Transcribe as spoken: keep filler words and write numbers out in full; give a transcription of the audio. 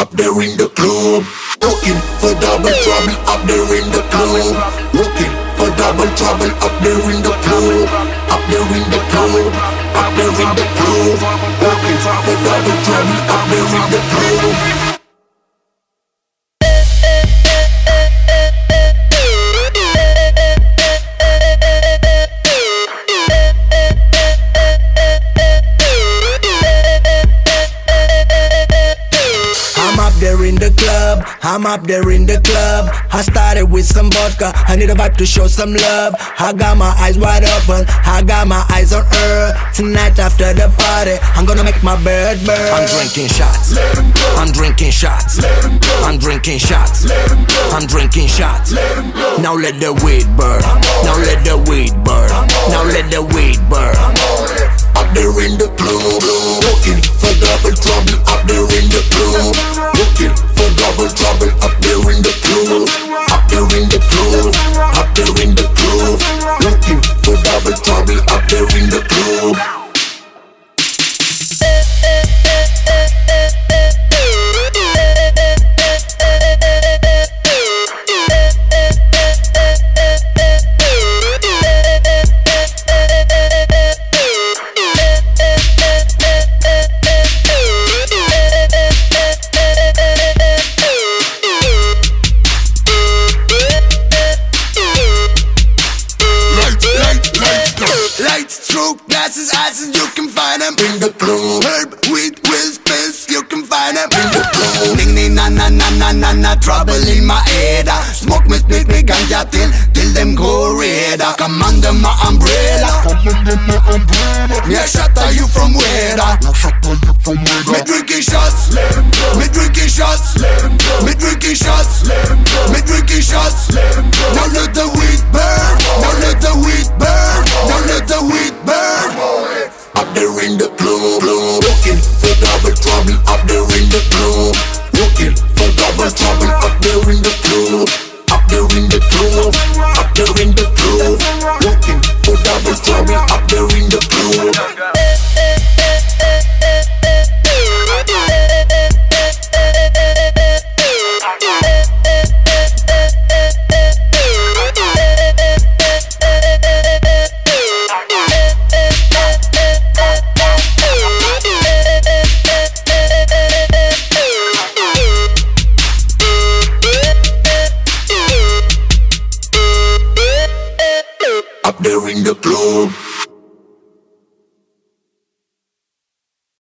up there in the club. Looking for double trouble up there in the club. Looking for double trouble up there in the club. Up there in the club. Up there in the club. Looking for double trouble up there in the club. There in the club, I'm up there in the club. I started with some vodka, I need a vibe to show some love. I got my eyes wide open, I got my eyes on her. Tonight after the party, I'm gonna make my bird burn. I'm drinking shots, I'm drinking shots, I'm drinking shots, I'm drinking shots. Now let the weed burn, now let the weed burn, now let the weed burn. Up there in the club, looking for double trouble. Up there in the club, looking for double trouble. Up there in the club, up there in the club, up there in the club, looking for double trouble. Up there in the club. Stroke glasses, asses, you can find them in the club. Herb, weed, whiz, piss, you can find them in the club. Ding ding na na na na na na, trouble in my head. Smoke me, split me, ganja till till them go red. Come under my umbrella, come under my umbrella. Me a shot at you from where? Me shot at you from where? Me drinking shots, me drinking shots, me drinking shots, me drinking shots.